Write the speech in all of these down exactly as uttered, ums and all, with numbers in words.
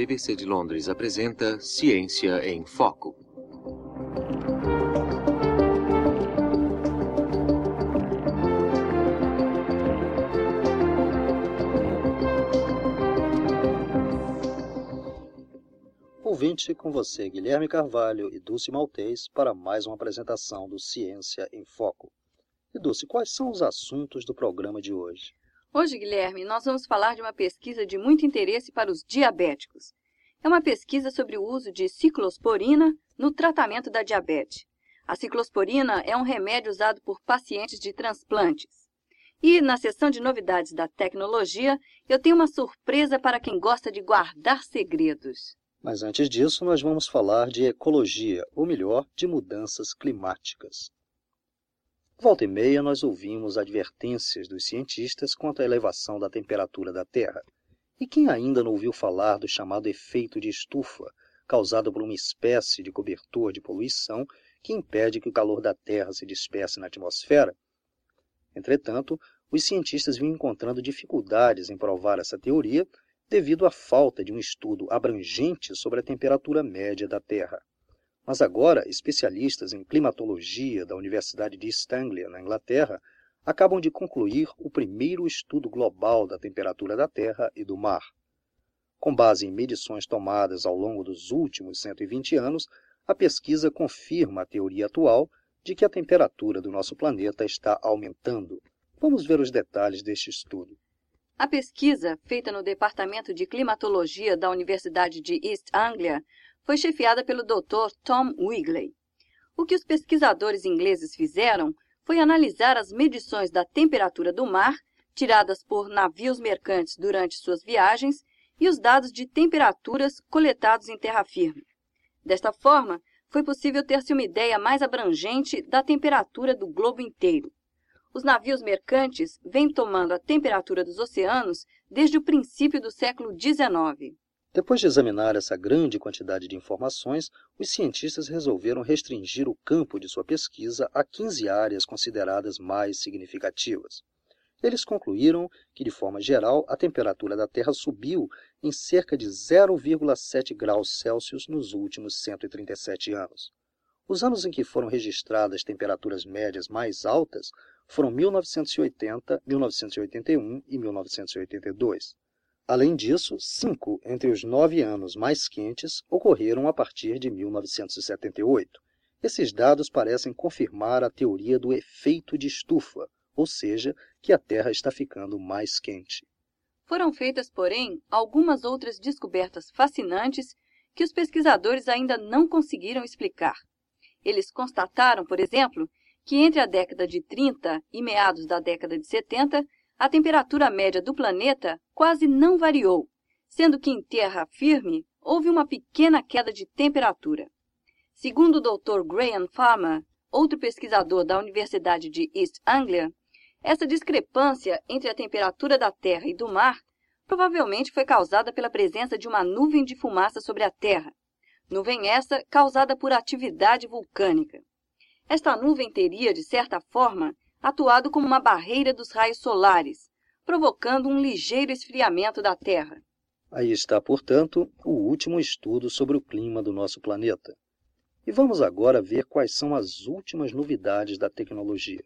B B C de Londres apresenta Ciência em Foco. Ouvinte, com você, Guilherme Carvalho e Dulce Maltês, para mais uma apresentação do Ciência em Foco. E Dulce, quais são os assuntos do programa de hoje? Hoje, Guilherme, nós vamos falar de uma pesquisa de muito interesse para os diabéticos. É uma pesquisa sobre o uso de ciclosporina no tratamento da diabetes. A ciclosporina é um remédio usado por pacientes de transplantes. E na seção de novidades da tecnologia, eu tenho uma surpresa para quem gosta de guardar segredos. Mas antes disso, nós vamos falar de ecologia, ou melhor, de mudanças climáticas. Volta e meia, nós ouvimos advertências dos cientistas quanto à elevação da temperatura da Terra. E quem ainda não ouviu falar do chamado efeito de estufa, causado por uma espécie de cobertor de poluição que impede que o calor da Terra se disperse na atmosfera? Entretanto, os cientistas vinham encontrando dificuldades em provar essa teoria, devido à falta de um estudo abrangente sobre a temperatura média da Terra. Mas agora, especialistas em climatologia da Universidade de East Anglia, na Inglaterra, acabam de concluir o primeiro estudo global da temperatura da Terra e do mar. Com base em medições tomadas ao longo dos últimos cento e vinte anos, a pesquisa confirma a teoria atual de que a temperatura do nosso planeta está aumentando. Vamos ver os detalhes deste estudo. A pesquisa, feita no Departamento de Climatologia da Universidade de East Anglia, foi chefiada pelo doutor Tom Wigley. O que os pesquisadores ingleses fizeram foi analisar as medições da temperatura do mar, tiradas por navios mercantes durante suas viagens, e os dados de temperaturas coletados em terra firme. Desta forma, foi possível ter-se uma ideia mais abrangente da temperatura do globo inteiro. Os navios mercantes vêm tomando a temperatura dos oceanos desde o princípio do século dezenove. Depois de examinar essa grande quantidade de informações, os cientistas resolveram restringir o campo de sua pesquisa a quinze áreas consideradas mais significativas. Eles concluíram que, de forma geral, a temperatura da Terra subiu em cerca de zero vírgula sete graus Celsius nos últimos cento e trinta e sete anos. Os anos em que foram registradas temperaturas médias mais altas foram mil novecentos e oitenta, mil novecentos e oitenta e um e mil novecentos e oitenta e dois. Além disso, cinco entre os nove anos mais quentes ocorreram a partir de mil novecentos e setenta e oito. Esses dados parecem confirmar a teoria do efeito de estufa, ou seja, que a Terra está ficando mais quente. Foram feitas, porém, algumas outras descobertas fascinantes que os pesquisadores ainda não conseguiram explicar. Eles constataram, por exemplo, que entre a década de trinta e meados da década de setenta, a temperatura média do planeta quase não variou, sendo que em terra firme houve uma pequena queda de temperatura. Segundo o doutor Graham Farmer, outro pesquisador da Universidade de East Anglia, essa discrepância entre a temperatura da Terra e do mar provavelmente foi causada pela presença de uma nuvem de fumaça sobre a Terra, nuvem essa causada por atividade vulcânica. Esta nuvem teria, de certa forma, atuado como uma barreira dos raios solares, provocando um ligeiro esfriamento da Terra. Aí está, portanto, o último estudo sobre o clima do nosso planeta. E vamos agora ver quais são as últimas novidades da tecnologia.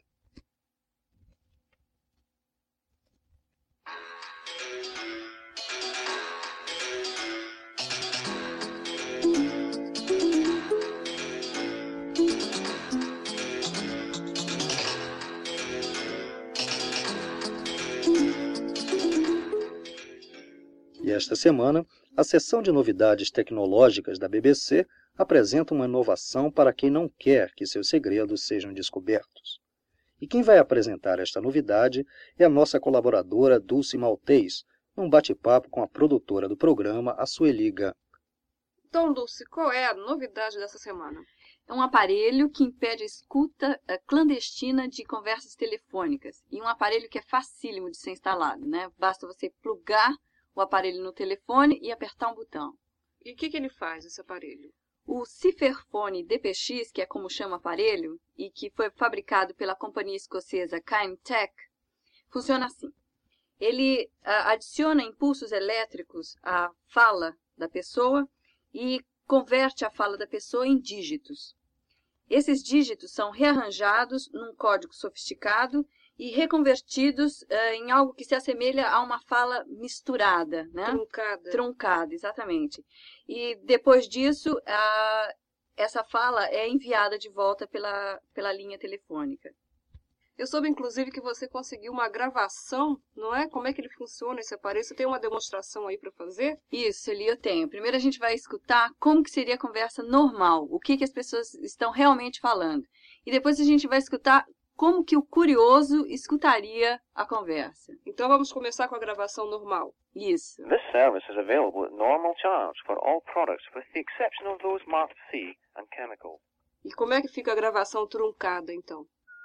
E esta semana, a seção de novidades tecnológicas da B B C apresenta uma inovação para quem não quer que seus segredos sejam descobertos. E quem vai apresentar esta novidade é a nossa colaboradora Dulce Maltês, num bate-papo com a produtora do programa, a Sueli Gan. Então, Dulce, qual é a novidade dessa semana? É um aparelho que impede a escuta clandestina de conversas telefônicas. E um aparelho que é facílimo de ser instalado, né? Basta você plugar o aparelho no telefone e apertar um botão. E o que, que ele faz, esse aparelho? O Cipherphone D P X, que é como chama o aparelho, e que foi fabricado pela companhia escocesa Kindtech, funciona assim. Ele a, adiciona impulsos elétricos à fala, da pessoa e converte a fala da pessoa em dígitos. Esses dígitos são rearranjados num código sofisticado e reconvertidos uh, em algo que se assemelha a uma fala misturada, né? Truncada. Truncada, exatamente. E depois disso, uh, essa fala é enviada de volta pela, pela linha telefônica. Eu soube, inclusive, que você conseguiu uma gravação, não é? Como é que ele funciona esse aparelho? Você tem uma demonstração aí para fazer? Isso, ali eu tenho. Primeiro a gente vai escutar como que seria a conversa normal, o que, que as pessoas estão realmente falando. E depois a gente vai escutar como que o curioso escutaria a conversa. Então vamos começar com a gravação normal. Isso. This service is available at normal charge for all products with the exception of those marked C and chemical. E como é que fica a gravação truncada, então?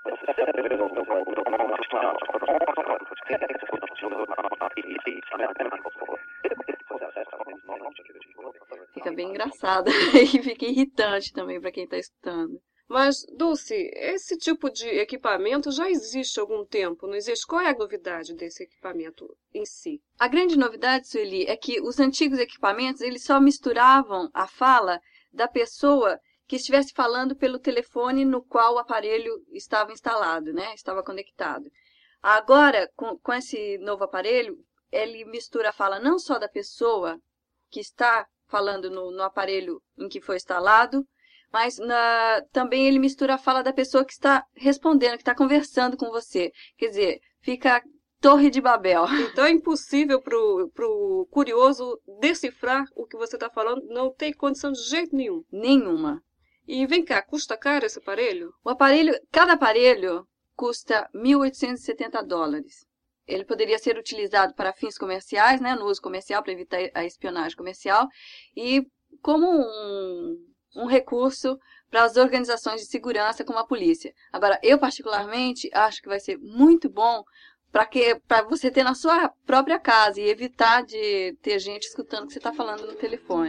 Fica bem engraçado e fica irritante também para quem está escutando. Mas, Dulce, esse tipo de equipamento já existe há algum tempo, não existe? Qual é a novidade desse equipamento em si? A grande novidade, Sueli, é que os antigos equipamentos eles só misturavam a fala da pessoa que estivesse falando pelo telefone no qual o aparelho estava instalado, né? Estava conectado. Agora, com, com esse novo aparelho, ele mistura a fala não só da pessoa que está falando no, no aparelho em que foi instalado, mas na, também ele mistura a fala da pessoa que está respondendo, que está conversando com você. Quer dizer, fica Torre de Babel. Então é impossível para o curioso decifrar o que você está falando, não tem condição de jeito nenhum. Nenhuma. E vem cá, custa caro esse aparelho? O aparelho, cada aparelho custa mil oitocentos e setenta dólares. Ele poderia ser utilizado para fins comerciais, né, no uso comercial, para evitar a espionagem comercial, e como um, um recurso para as organizações de segurança, como a polícia. Agora, eu particularmente acho que vai ser muito bom para que para você ter na sua própria casa e evitar de ter gente escutando o que você está falando no telefone.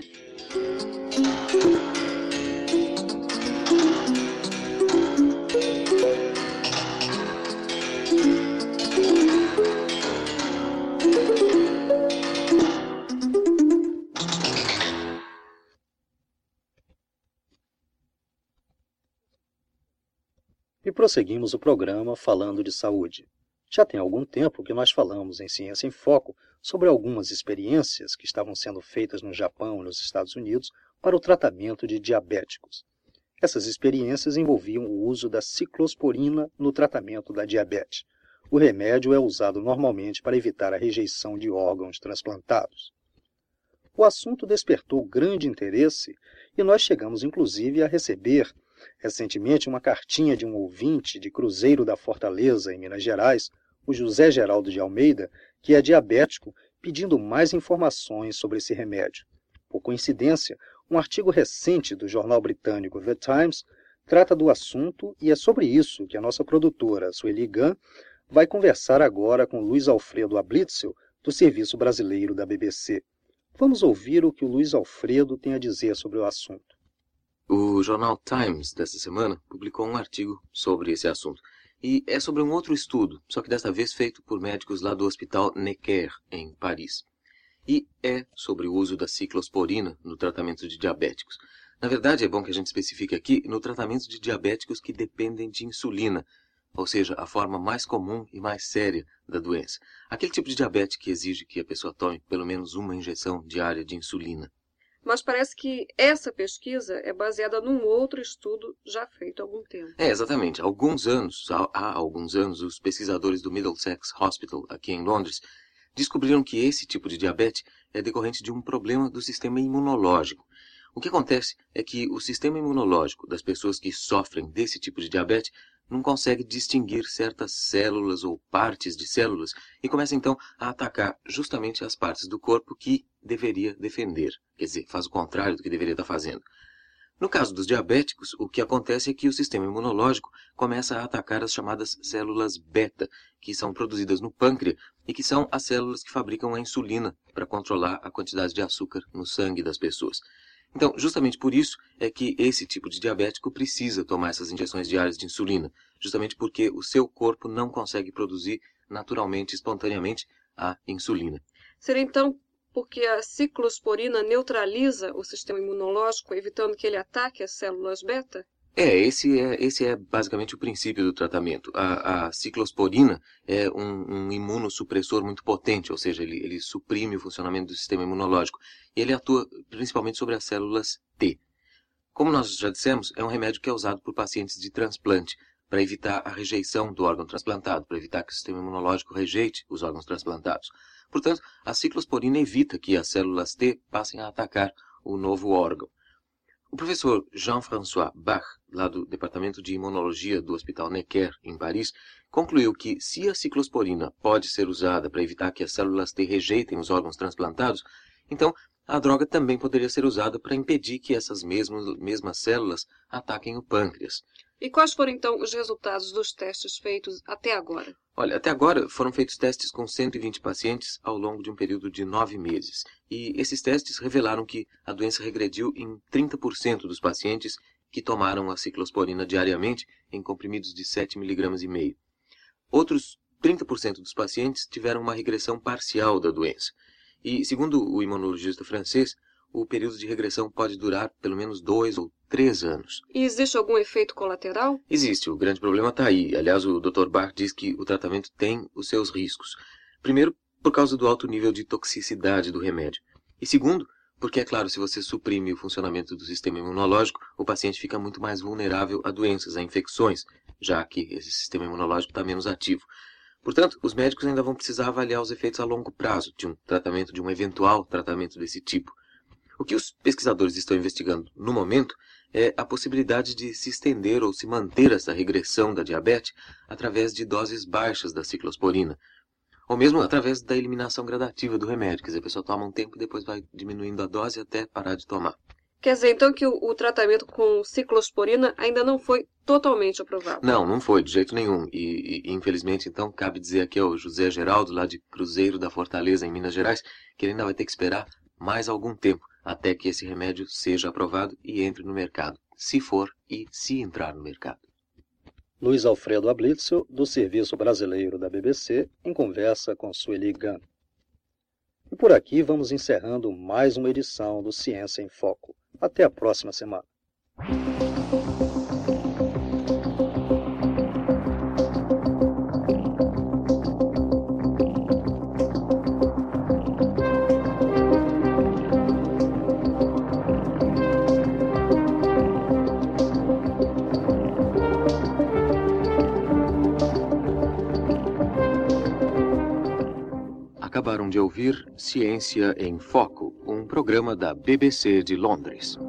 E prosseguimos o programa falando de saúde. Já tem algum tempo que nós falamos em Ciência em Foco sobre algumas experiências que estavam sendo feitas no Japão e nos Estados Unidos para o tratamento de diabéticos. Essas experiências envolviam o uso da ciclosporina no tratamento da diabetes. O remédio é usado normalmente para evitar a rejeição de órgãos transplantados. O assunto despertou grande interesse e nós chegamos inclusive a receber recentemente uma cartinha de um ouvinte de Cruzeiro da Fortaleza, em Minas Gerais, o José Geraldo de Almeida, que é diabético, pedindo mais informações sobre esse remédio. Por coincidência, um artigo recente do jornal britânico The Times trata do assunto e é sobre isso que a nossa produtora, Sueli Gunn, vai conversar agora com Luiz Alfredo Ablitzel, do Serviço Brasileiro da B B C. Vamos ouvir o que o Luiz Alfredo tem a dizer sobre o assunto. O jornal Times, desta semana, publicou um artigo sobre esse assunto. E é sobre um outro estudo, só que desta vez feito por médicos lá do Hospital Necker, em Paris. E é sobre o uso da ciclosporina no tratamento de diabéticos. Na verdade, é bom que a gente especifique aqui no tratamento de diabéticos que dependem de insulina, ou seja, a forma mais comum e mais séria da doença. Aquele tipo de diabetes que exige que a pessoa tome pelo menos uma injeção diária de insulina. Mas parece que essa pesquisa é baseada num outro estudo já feito há algum tempo. É, exatamente. Há alguns anos, há, há alguns anos, os pesquisadores do Middlesex Hospital, aqui em Londres, descobriram que esse tipo de diabetes é decorrente de um problema do sistema imunológico. O que acontece é que o sistema imunológico das pessoas que sofrem desse tipo de diabetes não consegue distinguir certas células ou partes de células e começa então a atacar justamente as partes do corpo que deveria defender. Quer dizer, faz o contrário do que deveria estar fazendo. No caso dos diabéticos, o que acontece é que o sistema imunológico começa a atacar as chamadas células beta, que são produzidas no pâncreas e que são as células que fabricam a insulina para controlar a quantidade de açúcar no sangue das pessoas. Então, justamente por isso é que esse tipo de diabético precisa tomar essas injeções diárias de insulina, justamente porque o seu corpo não consegue produzir naturalmente, espontaneamente, a insulina. Seria então porque a ciclosporina neutraliza o sistema imunológico, evitando que ele ataque as células beta? É, esse é, esse é basicamente o princípio do tratamento. A, a ciclosporina é um, um imunossupressor muito potente, ou seja, ele, ele suprime o funcionamento do sistema imunológico. E ele atua principalmente sobre as células T. Como nós já dissemos, é um remédio que é usado por pacientes de transplante, para evitar a rejeição do órgão transplantado, para evitar que o sistema imunológico rejeite os órgãos transplantados. Portanto, a ciclosporina evita que as células T passem a atacar o novo órgão. O professor Jean-François Bach, lá do Departamento de Imunologia do Hospital Necker, em Paris, concluiu que se a ciclosporina pode ser usada para evitar que as células T rejeitem os órgãos transplantados, então a droga também poderia ser usada para impedir que essas mesmas, mesmas células ataquem o pâncreas. E quais foram, então, os resultados dos testes feitos até agora? Olha, até agora foram feitos testes com cento e vinte pacientes ao longo de um período de nove meses. E esses testes revelaram que a doença regrediu em trinta por cento dos pacientes que tomaram a ciclosporina diariamente em comprimidos de sete miligramas e meio. Outros trinta por cento dos pacientes tiveram uma regressão parcial da doença. E, segundo o imunologista francês, o período de regressão pode durar pelo menos dois ou três anos. E existe algum efeito colateral? Existe, o grande problema está aí. Aliás, o doutor Bach diz que o tratamento tem os seus riscos. Primeiro, por causa do alto nível de toxicidade do remédio. E segundo, porque, é claro, se você suprime o funcionamento do sistema imunológico, o paciente fica muito mais vulnerável a doenças, a infecções, já que esse sistema imunológico está menos ativo. Portanto, os médicos ainda vão precisar avaliar os efeitos a longo prazo de um tratamento, de um eventual tratamento desse tipo. O que os pesquisadores estão investigando no momento é a possibilidade de se estender ou se manter essa regressão da diabetes através de doses baixas da ciclosporina, ou mesmo através da eliminação gradativa do remédio. Quer dizer, a pessoa toma um tempo e depois vai diminuindo a dose até parar de tomar. Quer dizer, então, que o, o tratamento com ciclosporina ainda não foi totalmente aprovado? Não, não foi, de jeito nenhum. E, e infelizmente, então, cabe dizer aqui ao José Geraldo, lá de Cruzeiro da Fortaleza, em Minas Gerais, que ele ainda vai ter que esperar mais algum tempo até que esse remédio seja aprovado e entre no mercado, se for e se entrar no mercado. Luiz Alfredo Ablitzel, do Serviço Brasileiro da B B C, em conversa com Sueli Gano. E por aqui vamos encerrando mais uma edição do Ciência em Foco. Até a próxima semana. Acabaram de ouvir Ciência em Foco, um programa da B B C de Londres.